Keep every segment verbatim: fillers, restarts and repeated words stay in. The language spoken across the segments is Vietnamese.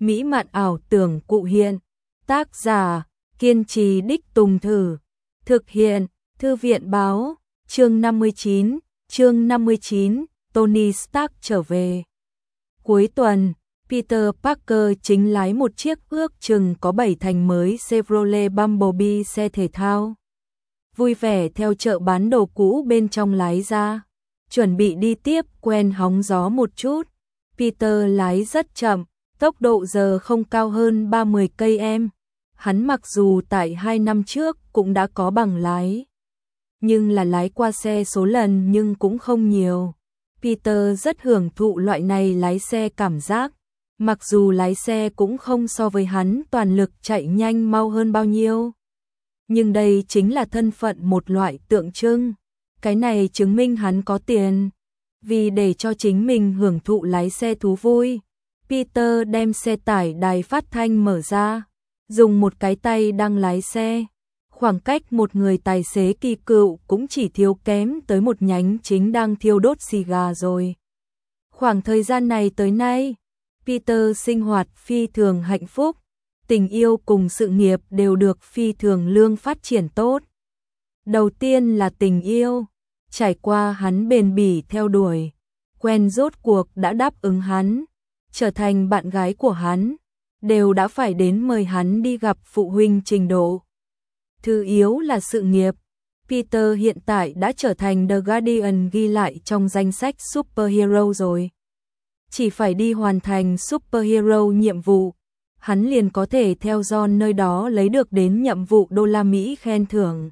mỹ mạn ảo tưởng cụ hiện. Tác giả, kiên trì đích Tùng Thử. Thực hiện, Thư viện báo. Chương năm mươi chín, chương năm mươi chín, Tony Stark trở về. Cuối tuần, Peter Parker chính lái một chiếc ước chừng có bảy thành mới Chevrolet Bumblebee xe thể thao. Vui vẻ theo chợ bán đồ cũ bên trong lái ra, chuẩn bị đi tiếp quen hóng gió một chút. Peter lái rất chậm, tốc độ giờ không cao hơn ba mươi cây em. Hắn mặc dù tại hai năm trước cũng đã có bằng lái, nhưng là lái qua xe số lần nhưng cũng không nhiều. Peter rất hưởng thụ loại này lái xe cảm giác, mặc dù lái xe cũng không so với hắn toàn lực chạy nhanh mau hơn bao nhiêu. Nhưng đây chính là thân phận một loại tượng trưng, cái này chứng minh hắn có tiền. Vì để cho chính mình hưởng thụ lái xe thú vui, Peter đem xe tải đài phát thanh mở ra, dùng một cái tay đang lái xe. Khoảng cách một người tài xế kỳ cựu cũng chỉ thiếu kém tới một nhánh chính đang thiêu đốt xì gà rồi. Khoảng thời gian này tới nay, Peter sinh hoạt phi thường hạnh phúc, tình yêu cùng sự nghiệp đều được phi thường lương phát triển tốt. Đầu tiên là tình yêu, trải qua hắn bền bỉ theo đuổi, quen rốt cuộc đã đáp ứng hắn, trở thành bạn gái của hắn, đều đã phải đến mời hắn đi gặp phụ huynh trình độ. Thứ yếu là sự nghiệp. Peter hiện tại đã trở thành The Guardian ghi lại trong danh sách superhero rồi. Chỉ phải đi hoàn thành superhero nhiệm vụ, hắn liền có thể theo John nơi đó lấy được đến nhiệm vụ đô la Mỹ khen thưởng.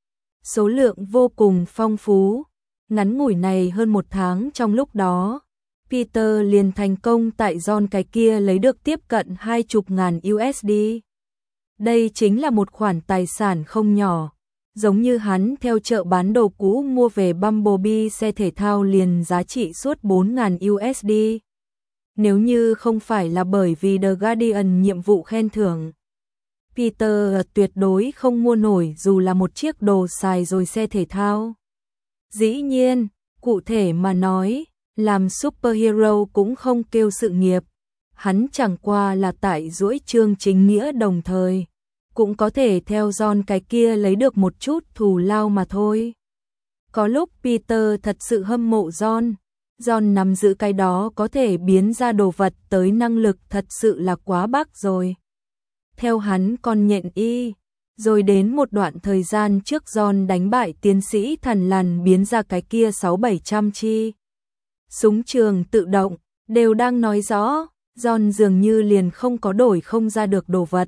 Số lượng vô cùng phong phú. Ngắn ngủi này hơn một tháng trong lúc đó, Peter liền thành công tại John cái kia lấy được tiếp cận hai chục ngàn u ét đê. Đây chính là một khoản tài sản không nhỏ, giống như hắn theo chợ bán đồ cũ mua về Bumblebee xe thể thao liền giá trị suốt bốn ngàn u ét đê. Nếu như không phải là bởi vì The Guardian nhiệm vụ khen thưởng, Peter tuyệt đối không mua nổi dù là một chiếc đồ xài rồi xe thể thao. Dĩ nhiên, cụ thể mà nói, làm superhero cũng không kêu sự nghiệp. Hắn chẳng qua là tại duỗi chương chính nghĩa đồng thời, cũng có thể theo John cái kia lấy được một chút thù lao mà thôi. Có lúc Peter thật sự hâm mộ John, John nắm giữ cái đó có thể biến ra đồ vật tới năng lực thật sự là quá bác rồi. Theo hắn còn nhện y, rồi đến một đoạn thời gian trước John đánh bại tiến sĩ Thần Lằn biến ra cái kia sáu bảy trăm chi súng trường tự động, đều đang nói rõ, John dường như liền không có đổi không ra được đồ vật.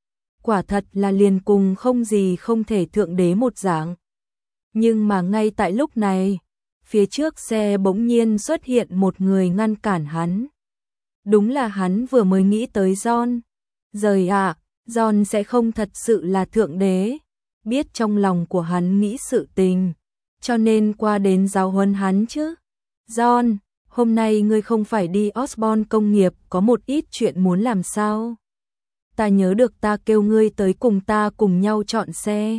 Quả thật là liền cùng không gì không thể thượng đế một dạng. Nhưng mà ngay tại lúc này, phía trước xe bỗng nhiên xuất hiện một người ngăn cản hắn. Đúng là hắn vừa mới nghĩ tới John. Rời ạ, à, John sẽ không thật sự là thượng đế, biết trong lòng của hắn nghĩ sự tình, cho nên qua đến giáo huấn hắn chứ. John, hôm nay ngươi không phải đi Osborn công nghiệp có một ít chuyện muốn làm sao? Ta nhớ được ta kêu ngươi tới cùng ta cùng nhau chọn xe.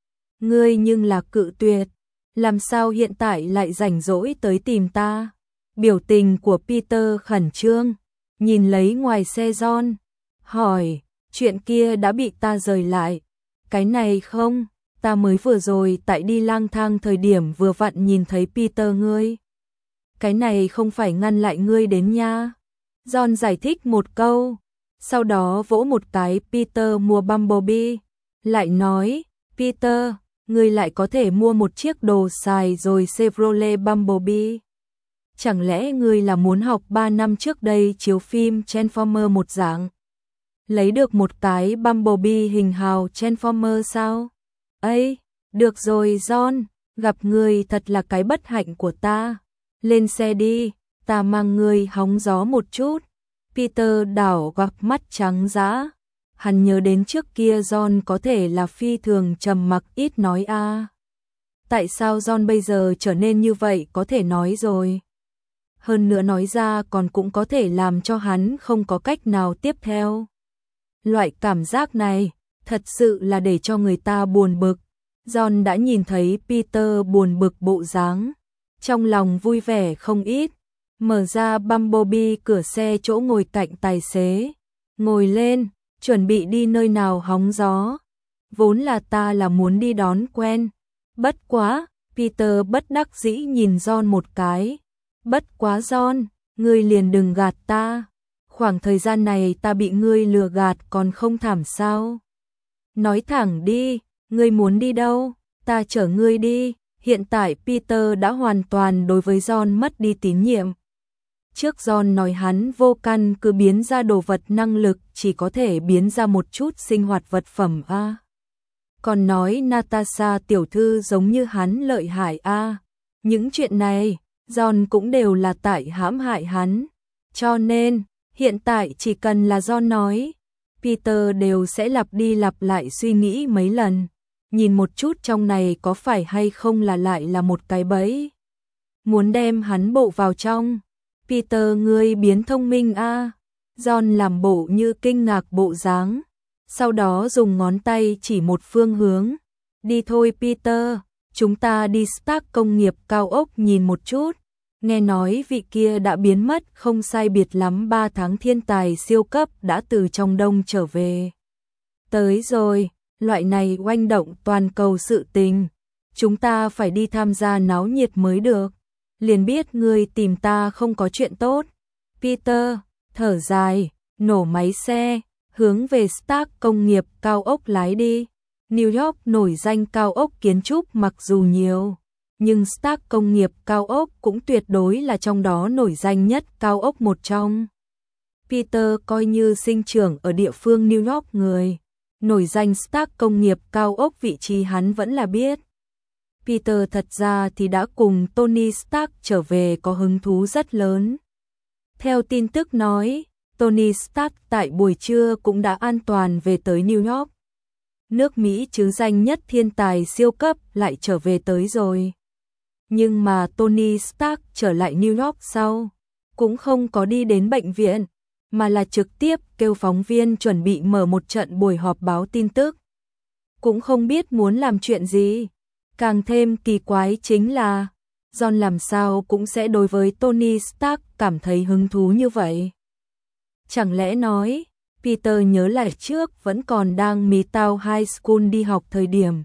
Ngươi nhưng là cự tuyệt, làm sao hiện tại lại rảnh rỗi tới tìm ta? Biểu tình của Peter khẩn trương, nhìn lấy ngoài xe John, hỏi, chuyện kia đã bị ta rời lại. Cái này không, ta mới vừa rồi tại đi lang thang thời điểm vừa vặn nhìn thấy Peter ngươi. Cái này không phải ngăn lại ngươi đến nha. John giải thích một câu, sau đó vỗ một cái Peter mua Bumblebee, lại nói, Peter, ngươi lại có thể mua một chiếc đồ xài rồi Chevrolet Bumblebee. Chẳng lẽ ngươi là muốn học ba năm trước đây chiếu phim Transformer một dạng? Lấy được một cái Bumblebee hình hào Transformer sao? Ây, được rồi John, gặp ngươi thật là cái bất hạnh của ta. Lên xe đi, ta mang ngươi hóng gió một chút. Peter đảo gặp mắt trắng dã. Hắn nhớ đến trước kia John có thể là phi thường trầm mặc ít nói a. À. Tại sao John bây giờ trở nên như vậy có thể nói rồi? Hơn nữa nói ra còn cũng có thể làm cho hắn không có cách nào tiếp theo. Loại cảm giác này thật sự là để cho người ta buồn bực. John đã nhìn thấy Peter buồn bực bộ dáng, trong lòng vui vẻ không ít, mở ra Bumblebee cửa xe chỗ ngồi cạnh tài xế, ngồi lên, chuẩn bị đi nơi nào hóng gió. Vốn là ta là muốn đi đón quen. Bất quá, Peter bất đắc dĩ nhìn John một cái. Bất quá John, ngươi liền đừng gạt ta. Khoảng thời gian này ta bị ngươi lừa gạt còn không thảm sao? Nói thẳng đi, ngươi muốn đi đâu? Ta chở ngươi đi. Hiện tại Peter đã hoàn toàn đối với John mất đi tín nhiệm. Trước John nói hắn vô căn cứ biến ra đồ vật năng lực chỉ có thể biến ra một chút sinh hoạt vật phẩm a. À. Còn nói Natasha tiểu thư giống như hắn lợi hại a. À. Những chuyện này, John cũng đều là tại hãm hại hắn. Cho nên, hiện tại chỉ cần là John nói, Peter đều sẽ lặp đi lặp lại suy nghĩ mấy lần. Nhìn một chút trong này có phải hay không là lại là một cái bẫy. Muốn đem hắn bộ vào trong. Peter ngươi biến thông minh a. À. John làm bộ như kinh ngạc bộ dáng. Sau đó dùng ngón tay chỉ một phương hướng. Đi thôi Peter, chúng ta đi Stark công nghiệp cao ốc nhìn một chút. Nghe nói vị kia đã biến mất không sai biệt lắm ba tháng thiên tài siêu cấp đã từ trong đông trở về. Tới rồi, loại này oanh động toàn cầu sự tình. Chúng ta phải đi tham gia náo nhiệt mới được. Liền biết ngươi tìm ta không có chuyện tốt. Peter, thở dài, nổ máy xe, hướng về Stark công nghiệp cao ốc lái đi. New York nổi danh cao ốc kiến trúc mặc dù nhiều, nhưng Stark công nghiệp cao ốc cũng tuyệt đối là trong đó nổi danh nhất cao ốc một trong. Peter coi như sinh trưởng ở địa phương New York người, nổi danh Stark công nghiệp cao ốc vị trí hắn vẫn là biết. Peter thật ra thì đã cùng Tony Stark trở về có hứng thú rất lớn. Theo tin tức nói, Tony Stark tại buổi trưa cũng đã an toàn về tới New York. Nước Mỹ chứ danh nhất thiên tài siêu cấp lại trở về tới rồi. Nhưng mà Tony Stark trở lại New York sau, cũng không có đi đến bệnh viện, mà là trực tiếp kêu phóng viên chuẩn bị mở một trận buổi họp báo tin tức. Cũng không biết muốn làm chuyện gì. Càng thêm kỳ quái chính là, John làm sao cũng sẽ đối với Tony Stark cảm thấy hứng thú như vậy. Chẳng lẽ nói, Peter nhớ lại trước vẫn còn đang Midtown High School đi học thời điểm.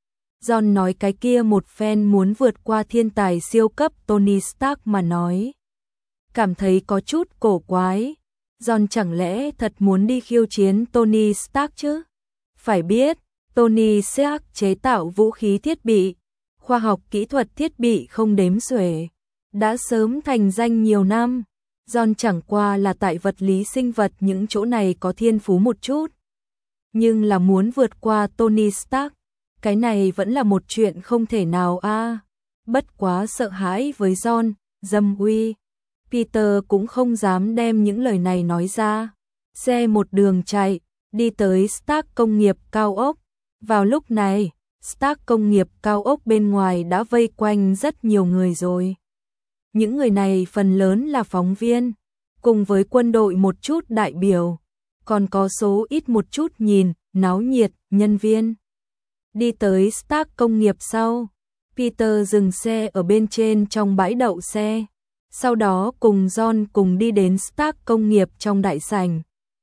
John nói cái kia một fan muốn vượt qua thiên tài siêu cấp Tony Stark mà nói. Cảm thấy có chút cổ quái. John chẳng lẽ thật muốn đi khiêu chiến Tony Stark chứ? Phải biết, Tony Stark chế tạo vũ khí thiết bị, khoa học kỹ thuật thiết bị không đếm xuể, đã sớm thành danh nhiều năm. John chẳng qua là tại vật lý sinh vật những chỗ này có thiên phú một chút. Nhưng là muốn vượt qua Tony Stark, cái này vẫn là một chuyện không thể nào a. À. Bất quá sợ hãi với John, dâm uy. Peter cũng không dám đem những lời này nói ra. Xe một đường chạy, đi tới Stark công nghiệp cao ốc. Vào lúc này, Stark công nghiệp cao ốc bên ngoài đã vây quanh rất nhiều người rồi. Những người này phần lớn là phóng viên, cùng với quân đội một chút đại biểu, còn có số ít một chút nhìn, náo nhiệt, nhân viên. Đi tới Stark công nghiệp sau, Peter dừng xe ở bên trên trong bãi đậu xe, sau đó cùng John cùng đi đến Stark công nghiệp trong đại sảnh.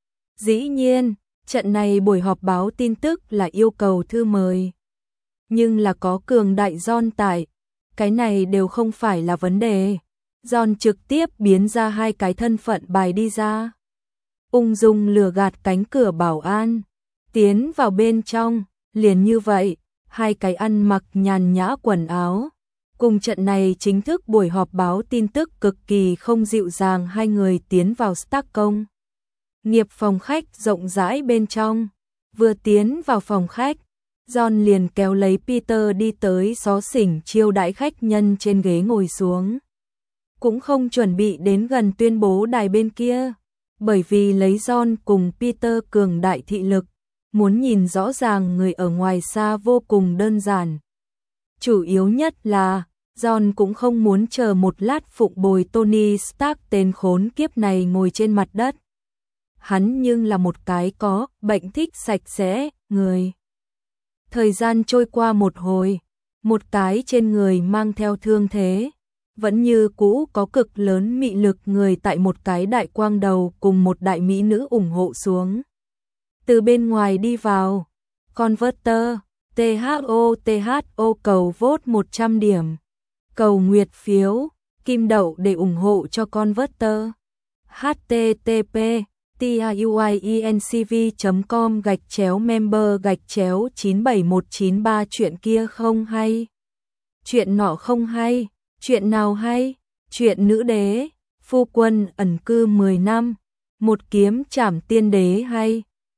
Dĩ nhiên, trận này buổi họp báo tin tức là yêu cầu thư mời. Nhưng là có cường đại John tại, cái này đều không phải là vấn đề. John trực tiếp biến ra hai cái thân phận bài đi ra. Ung dung lừa gạt cánh cửa bảo an, tiến vào bên trong, liền như vậy, hai cái ăn mặc nhàn nhã quần áo. Cùng trận này chính thức buổi họp báo tin tức cực kỳ không dịu dàng hai người tiến vào Stark công nghiệp phòng khách rộng rãi bên trong. Vừa tiến vào phòng khách, John liền kéo lấy Peter đi tới xó xỉnh chiêu đãi khách nhân trên ghế ngồi xuống. Cũng không chuẩn bị đến gần tuyên bố đài bên kia, bởi vì lấy John cùng Peter cường đại thị lực, muốn nhìn rõ ràng người ở ngoài xa vô cùng đơn giản. Chủ yếu nhất là, John cũng không muốn chờ một lát phụng bồi Tony Stark tên khốn kiếp này ngồi trên mặt đất. Hắn nhưng là một cái có bệnh thích sạch sẽ, người. Thời gian trôi qua một hồi, một cái trên người mang theo thương thế, vẫn như cũ có cực lớn mị lực người tại một cái đại quang đầu cùng một đại mỹ nữ ủng hộ xuống. Từ bên ngoài đi vào, Converter, tê hát o tê hát o cầu vote một trăm điểm, cầu nguyệt phiếu, kim đậu để ủng hộ cho Converter. http tiuiencv chấm com gạch chéo member gạch chéo chín bảy một chín ba chuyện kia không hay. Chuyện nọ không hay, chuyện nào hay? Chuyện nữ đế, phu quân ẩn cư mười năm, một kiếm trảm tiên đế hay.